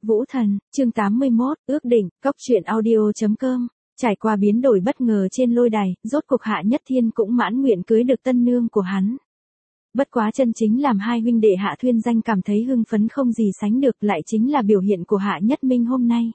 Vũ Thần, chương 81, ước định, cóc truyện audio.com. Trải qua biến đổi bất ngờ trên lôi đài, rốt cuộc Hạ Nhất Thiên cũng mãn nguyện cưới được tân nương của hắn. Bất quá chân chính làm hai huynh đệ Hạ Thuyên Danh cảm thấy hưng phấn không gì sánh được lại chính là biểu hiện của Hạ Nhất Minh hôm nay.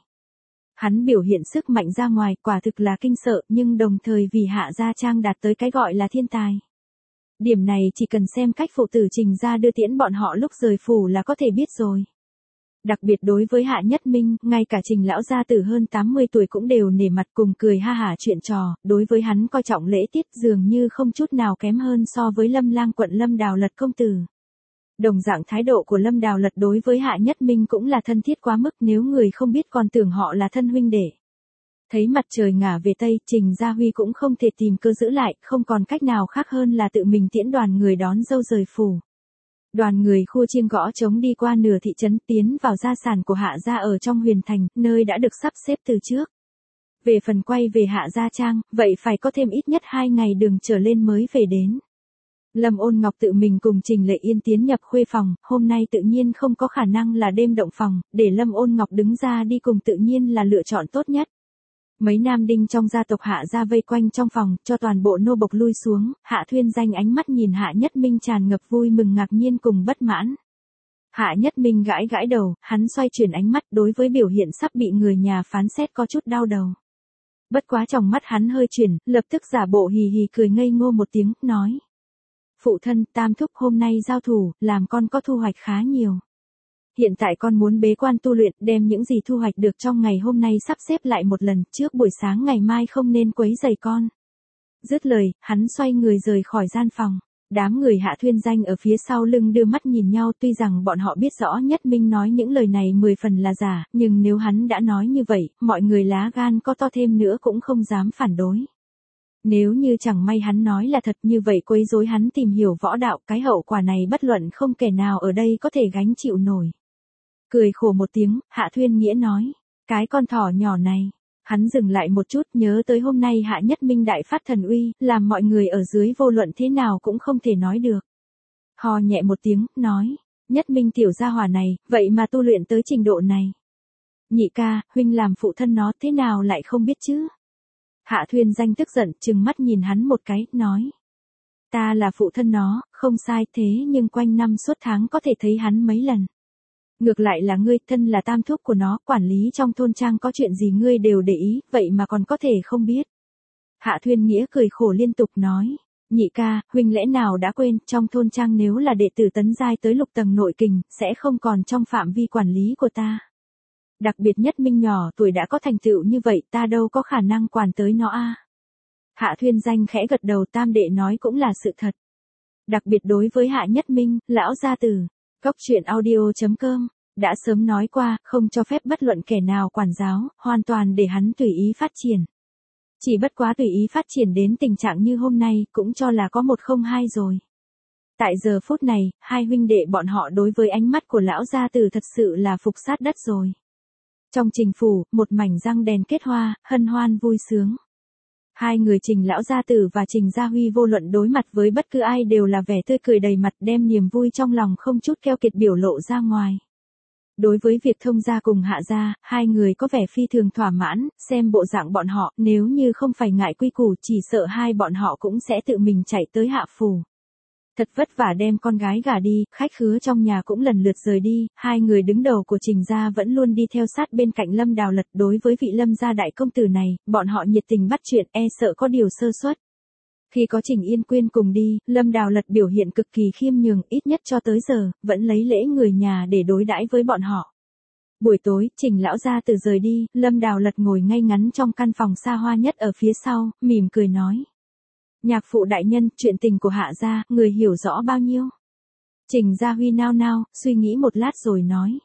Hắn biểu hiện sức mạnh ra ngoài quả thực là kinh sợ nhưng đồng thời vì Hạ Gia Trang đạt tới cái gọi là thiên tài. Điểm này chỉ cần xem cách phụ tử Trình ra đưa tiễn bọn họ lúc rời phủ là có thể biết rồi. Đặc biệt đối với Hạ Nhất Minh, ngay cả Trình lão gia tử hơn 80 tuổi cũng đều nể mặt cùng cười ha hả chuyện trò, đối với hắn coi trọng lễ tiết dường như không chút nào kém hơn so với Lâm Lang quận Lâm Đào Lật công tử. Đồng dạng thái độ của Lâm Đào Lật đối với Hạ Nhất Minh cũng là thân thiết quá mức nếu người không biết còn tưởng họ là thân huynh đệ. Thấy mặt trời ngả về Tây, Trình Gia Huy cũng không thể tìm cơ giữ lại, không còn cách nào khác hơn là tự mình tiễn đoàn người đón dâu rời phủ. Đoàn người khua chiêng gõ trống đi qua nửa thị trấn tiến vào gia sản của Hạ Gia ở trong Huyền Thành, nơi đã được sắp xếp từ trước. Về phần quay về Hạ Gia Trang, vậy phải có thêm ít nhất 2 ngày đường trở lên mới về đến. Lâm Ôn Ngọc tự mình cùng Trình Lệ Yên tiến nhập khuê phòng, hôm nay tự nhiên không có khả năng là đêm động phòng, để Lâm Ôn Ngọc đứng ra đi cùng tự nhiên là lựa chọn tốt nhất. Mấy nam đinh trong gia tộc Hạ Gia vây quanh trong phòng, cho toàn bộ nô bộc lui xuống, Hạ Thuyên Danh ánh mắt nhìn Hạ Nhất Minh tràn ngập vui mừng ngạc nhiên cùng bất mãn. Hạ Nhất Minh gãi gãi đầu, hắn xoay chuyển ánh mắt đối với biểu hiện sắp bị người nhà phán xét có chút đau đầu. Bất quá trong mắt hắn hơi chuyển, lập tức giả bộ hì hì cười ngây ngô một tiếng, nói. Phụ thân, tam thúc hôm nay giao thủ, làm con có thu hoạch khá nhiều. Hiện tại con muốn bế quan tu luyện, đem những gì thu hoạch được trong ngày hôm nay sắp xếp lại một lần, trước buổi sáng ngày mai không nên quấy rầy con. Dứt lời, hắn xoay người rời khỏi gian phòng. Đám người Hạ Thuyên Danh ở phía sau lưng đưa mắt nhìn nhau, tuy rằng bọn họ biết rõ Nhất Minh nói những lời này 10 phần là giả, nhưng nếu hắn đã nói như vậy, mọi người lá gan có to thêm nữa cũng không dám phản đối. Nếu như chẳng may hắn nói là thật như vậy quấy rối hắn tìm hiểu võ đạo, cái hậu quả này bất luận không kẻ nào ở đây có thể gánh chịu nổi. Cười khổ một tiếng, Hạ Thuyên Nghĩa nói, cái con thỏ nhỏ này. Hắn dừng lại một chút nhớ tới hôm nay Hạ Nhất Minh đại phát thần uy, làm mọi người ở dưới vô luận thế nào cũng không thể nói được. Hò nhẹ một tiếng, nói, Nhất Minh tiểu gia hỏa này, vậy mà tu luyện tới trình độ này. Nhị ca, huynh làm phụ thân nó thế nào lại không biết chứ? Hạ Thuyên Danh tức giận, trừng mắt nhìn hắn một cái, nói. Ta là phụ thân nó, không sai thế nhưng quanh năm suốt tháng có thể thấy hắn mấy lần. Ngược lại là ngươi, thân là tam thúc của nó, quản lý trong thôn trang có chuyện gì ngươi đều để ý, vậy mà còn có thể không biết. Hạ Thuyên Nghĩa cười khổ liên tục nói, nhị ca, huynh lẽ nào đã quên, trong thôn trang nếu là đệ tử tấn giai tới lục tầng nội kình, sẽ không còn trong phạm vi quản lý của ta. Đặc biệt Nhất Minh nhỏ tuổi đã có thành tựu như vậy, ta đâu có khả năng quản tới nó a. Hạ Thuyên Danh khẽ gật đầu, tam đệ nói cũng là sự thật. Đặc biệt đối với Hạ Nhất Minh, lão gia tử. Cóc truyện audio.com, đã sớm nói qua, không cho phép bất luận kẻ nào quản giáo, hoàn toàn để hắn tùy ý phát triển. Chỉ bất quá tùy ý phát triển đến tình trạng như hôm nay, cũng cho là có 102 rồi. Tại giờ phút này, hai huynh đệ bọn họ đối với ánh mắt của lão gia tử thật sự là phục sát đất rồi. Trong Trình phủ, một mảnh răng đèn kết hoa, hân hoan vui sướng. Hai người Trình lão gia tử và Trình Gia Huy vô luận đối mặt với bất cứ ai đều là vẻ tươi cười đầy mặt, đem niềm vui trong lòng không chút keo kiệt biểu lộ ra ngoài. Đối với việc thông gia cùng Hạ gia, hai người có vẻ phi thường thỏa mãn, xem bộ dạng bọn họ, nếu như không phải ngại quy củ chỉ sợ hai bọn họ cũng sẽ tự mình chạy tới Hạ phủ. Thật vất vả đem con gái gả đi, khách khứa trong nhà cũng lần lượt rời đi, hai người đứng đầu của Trình gia vẫn luôn đi theo sát bên cạnh Lâm Đào Lật. Đối với vị Lâm gia đại công tử này, bọn họ nhiệt tình bắt chuyện, e sợ có điều sơ suất. Khi có Trình Yên Quyên cùng đi, Lâm Đào Lật biểu hiện cực kỳ khiêm nhường, ít nhất cho tới giờ, vẫn lấy lễ người nhà để đối đãi với bọn họ. Buổi tối, Trình lão gia tử rời đi, Lâm Đào Lật ngồi ngay ngắn trong căn phòng xa hoa nhất ở phía sau, mỉm cười nói. Nhạc phụ đại nhân, chuyện tình của Hạ gia, người hiểu rõ bao nhiêu? Trình Gia Huy nao nao, suy nghĩ một lát rồi nói.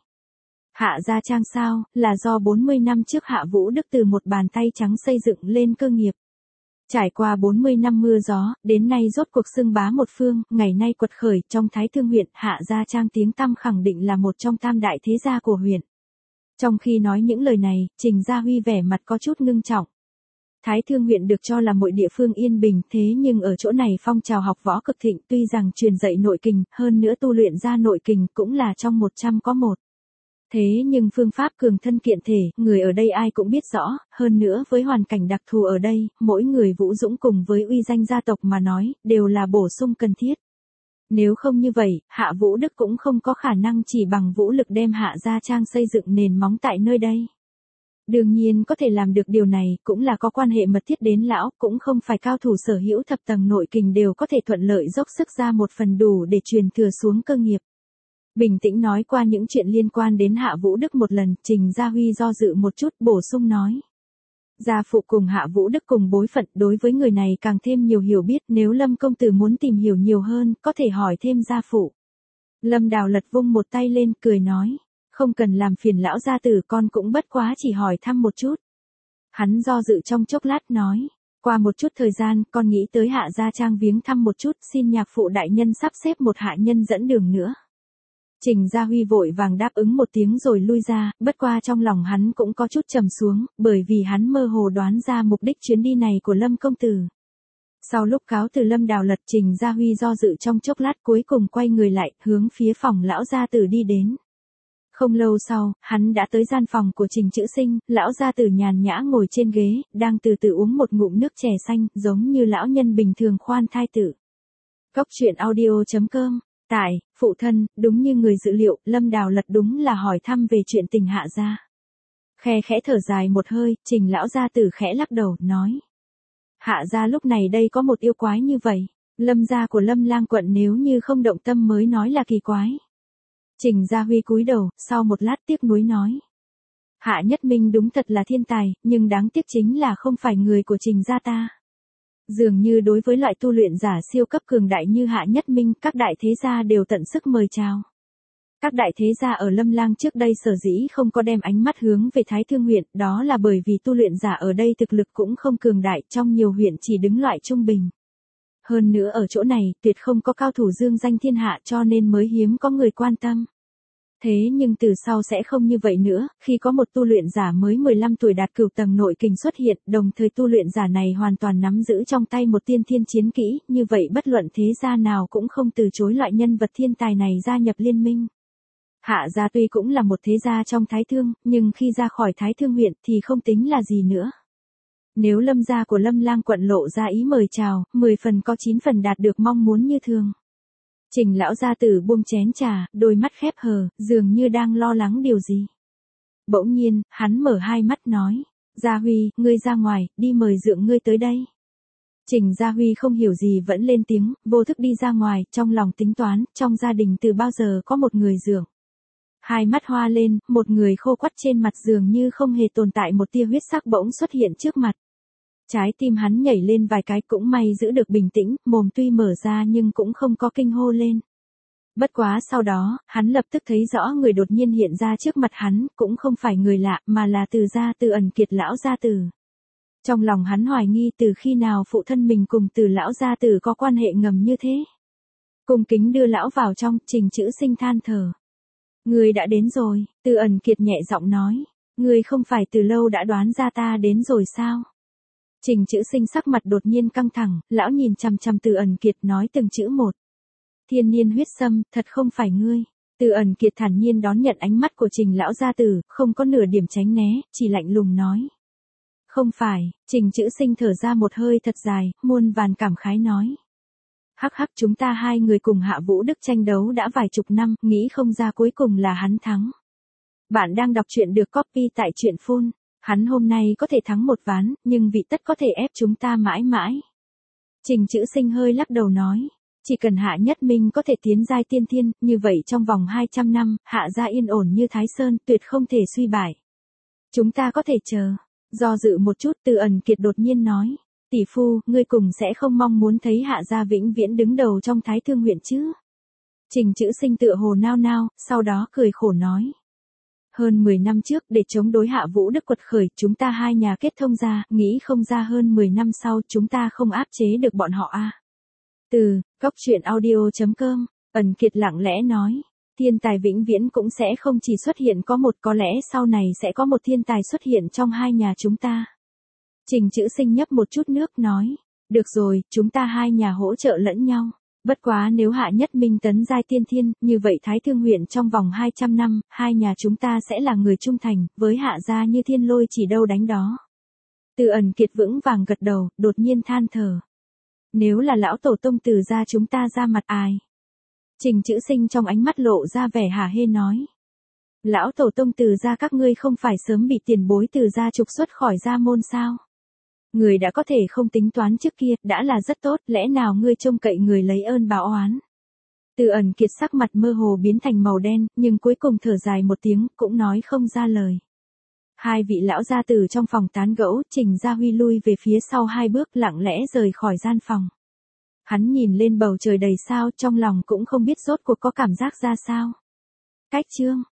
Hạ Gia Trang sao, là do 40 năm trước Hạ Vũ Đức từ một bàn tay trắng xây dựng lên cơ nghiệp. Trải qua 40 năm mưa gió, đến nay rốt cuộc xưng bá một phương, ngày nay quật khởi trong Thái Thương huyện, Hạ Gia Trang tiếng tăm khẳng định là một trong tam đại thế gia của huyện. Trong khi nói những lời này, Trình Gia Huy vẻ mặt có chút ngưng trọng. Thái Thương huyện được cho là một địa phương yên bình, thế nhưng ở chỗ này phong trào học võ cực thịnh, tuy rằng truyền dạy nội kình, hơn nữa tu luyện ra nội kình cũng là trong 100 có một. Thế nhưng phương pháp cường thân kiện thể, người ở đây ai cũng biết rõ, hơn nữa với hoàn cảnh đặc thù ở đây, mỗi người Vũ Dũng cùng với uy danh gia tộc mà nói, đều là bổ sung cần thiết. Nếu không như vậy, Hạ Vũ Đức cũng không có khả năng chỉ bằng vũ lực đem Hạ Gia Trang xây dựng nền móng tại nơi đây. Đương nhiên có thể làm được điều này, cũng là có quan hệ mật thiết đến lão, cũng không phải cao thủ sở hữu thập tầng nội kình đều có thể thuận lợi dốc sức ra một phần đủ để truyền thừa xuống cơ nghiệp. Bình tĩnh nói qua những chuyện liên quan đến Hạ Vũ Đức một lần, Trình Gia Huy do dự một chút bổ sung nói. Gia phụ cùng Hạ Vũ Đức cùng bối phận, đối với người này càng thêm nhiều hiểu biết, nếu Lâm công tử muốn tìm hiểu nhiều hơn, có thể hỏi thêm gia phụ. Lâm Đào Lật vung một tay lên, cười nói, không cần làm phiền lão gia tử, con cũng bất quá chỉ hỏi thăm một chút. Hắn do dự trong chốc lát nói, qua một chút thời gian, con nghĩ tới Hạ Gia Trang viếng thăm một chút, xin nhạc phụ đại nhân sắp xếp một hạ nhân dẫn đường nữa. Trình Gia Huy vội vàng đáp ứng một tiếng rồi lui ra, bất qua trong lòng hắn cũng có chút trầm xuống, bởi vì hắn mơ hồ đoán ra mục đích chuyến đi này của Lâm công tử. Sau lúc cáo từ Lâm Đào Lật, Trình Gia Huy do dự trong chốc lát cuối cùng quay người lại, hướng phía phòng lão gia tử đi đến. Không lâu sau, hắn đã tới gian phòng của Trình Chữ Sinh, lão gia tử nhàn nhã ngồi trên ghế, đang từ từ uống một ngụm nước chè xanh, giống như lão nhân bình thường khoan thai tử. Cốc truyện audio.com. Tại, phụ thân, đúng như người dự liệu, Lâm Đào Lật đúng là hỏi thăm về chuyện tình Hạ gia. Khe khẽ thở dài một hơi, Trình lão gia tử khẽ lắc đầu, nói. Hạ gia lúc này đây có một yêu quái như vậy, Lâm gia của Lâm Lang quận nếu như không động tâm mới nói là kỳ quái. Trình Gia Huy cúi đầu, sau một lát tiếc nuối nói. Hạ Nhất Minh đúng thật là thiên tài, nhưng đáng tiếc chính là không phải người của Trình gia ta. Dường như đối với loại tu luyện giả siêu cấp cường đại như Hạ Nhất Minh, các đại thế gia đều tận sức mời chào. Các đại thế gia ở Lâm Lang trước đây sở dĩ không có đem ánh mắt hướng về Thái Thương huyện, đó là bởi vì tu luyện giả ở đây thực lực cũng không cường đại, trong nhiều huyện chỉ đứng loại trung bình. Hơn nữa ở chỗ này, tuyệt không có cao thủ dương danh thiên hạ cho nên mới hiếm có người quan tâm. Thế nhưng từ sau sẽ không như vậy nữa, khi có một tu luyện giả mới 15 tuổi đạt cửu tầng nội kình xuất hiện, đồng thời tu luyện giả này hoàn toàn nắm giữ trong tay một tiên thiên chiến kỹ, như vậy bất luận thế gia nào cũng không từ chối loại nhân vật thiên tài này gia nhập liên minh. Hạ gia tuy cũng là một thế gia trong Thái Thương, nhưng khi ra khỏi Thái Thương huyện thì không tính là gì nữa. Nếu Lâm gia của Lâm Lang quận lộ ra ý mời chào, 10 phần có 9 phần đạt được mong muốn như thường. Trình lão gia tử buông chén trà, đôi mắt khép hờ, dường như đang lo lắng điều gì. Bỗng nhiên, hắn mở hai mắt nói, Gia Huy, ngươi ra ngoài, đi mời dượng ngươi tới đây. Trình Gia Huy không hiểu gì vẫn lên tiếng, vô thức đi ra ngoài, trong lòng tính toán, trong gia đình từ bao giờ có một người dượng. Hai mắt hoa lên, một người khô quắt trên mặt dường như không hề tồn tại một tia huyết sắc bỗng xuất hiện trước mặt. Trái tim hắn nhảy lên vài cái, cũng may giữ được bình tĩnh, mồm tuy mở ra nhưng cũng không có kinh hô lên. Bất quá sau đó, hắn lập tức thấy rõ người đột nhiên hiện ra trước mặt hắn, cũng không phải người lạ mà là Từ gia Từ ẩn kiệt lão gia tử. Trong lòng hắn hoài nghi từ khi nào phụ thân mình cùng Từ lão gia tử có quan hệ ngầm như thế. Cung kính đưa lão vào trong, Trình Chữ Sinh than thở. Người đã đến rồi, Từ ẩn kiệt nhẹ giọng nói. Người không phải từ lâu đã đoán ra ta đến rồi sao? Trình Chữ Sinh sắc mặt đột nhiên căng thẳng, lão nhìn chằm chằm Từ ẩn kiệt nói từng chữ một. Thiên niên huyết sâm, thật không phải ngươi. Từ ẩn kiệt thản nhiên đón nhận ánh mắt của Trình lão gia tử, không có nửa điểm tránh né, chỉ lạnh lùng nói. Không phải, Trình Chữ Sinh thở ra một hơi thật dài, muôn vàn cảm khái nói. Hắc hắc, chúng ta hai người cùng Hạ Vũ Đức tranh đấu đã vài chục năm, nghĩ không ra cuối cùng là hắn thắng. Bạn đang đọc truyện được copy tại truyện phun. Hắn hôm nay có thể thắng một ván, nhưng vị tất có thể ép chúng ta mãi mãi. Trình Chữ Sinh hơi lắc đầu nói. Chỉ cần Hạ Nhất Minh có thể tiến giai tiên thiên, như vậy trong vòng 200 năm, Hạ gia yên ổn như Thái Sơn, tuyệt không thể suy bại. Chúng ta có thể chờ. Do dự một chút, Từ ẩn kiệt đột nhiên nói. Tỷ phu, ngươi cùng sẽ không mong muốn thấy Hạ gia vĩnh viễn đứng đầu trong Thái Thương huyện chứ? Trình Chữ Sinh tựa hồ nao nao, sau đó cười khổ nói. Hơn 10 năm trước, để chống đối Hạ Vũ Đức quật khởi, chúng ta hai nhà kết thông ra, nghĩ không ra hơn 10 năm sau, chúng ta không áp chế được bọn họ à. Từ, cốc truyện audio.com, ẩn kiệt lặng lẽ nói. Thiên tài vĩnh viễn cũng sẽ không chỉ xuất hiện có một, có lẽ sau này sẽ có một thiên tài xuất hiện trong hai nhà chúng ta. Trình Chữ Sinh nhấp một chút nước nói. Được rồi, chúng ta hai nhà hỗ trợ lẫn nhau. Bất quá nếu Hạ Nhất Minh tấn giai tiên thiên, như vậy Thái Thương huyện trong vòng 200 năm, hai nhà chúng ta sẽ là người trung thành, với Hạ gia như thiên lôi chỉ đâu đánh đó. Từ Ẩn Kiệt vững vàng gật đầu, đột nhiên than thở. Nếu là lão tổ tông Từ gia chúng ta ra mặt ai? Trình Chữ Sinh trong ánh mắt lộ ra vẻ hả hê nói. Lão tổ tông Từ gia các ngươi không phải sớm bị tiền bối Từ gia trục xuất khỏi gia môn sao? Người đã có thể không tính toán trước kia, đã là rất tốt, lẽ nào ngươi trông cậy người lấy ơn báo oán? Từ Ẩn Kiệt sắc mặt mơ hồ biến thành màu đen, nhưng cuối cùng thở dài một tiếng, cũng nói không ra lời. Hai vị lão gia tử trong phòng tán gẫu, Trình Gia Huy lui về phía sau hai bước lặng lẽ rời khỏi gian phòng. Hắn nhìn lên bầu trời đầy sao, trong lòng cũng không biết rốt cuộc có cảm giác ra sao. Cách chương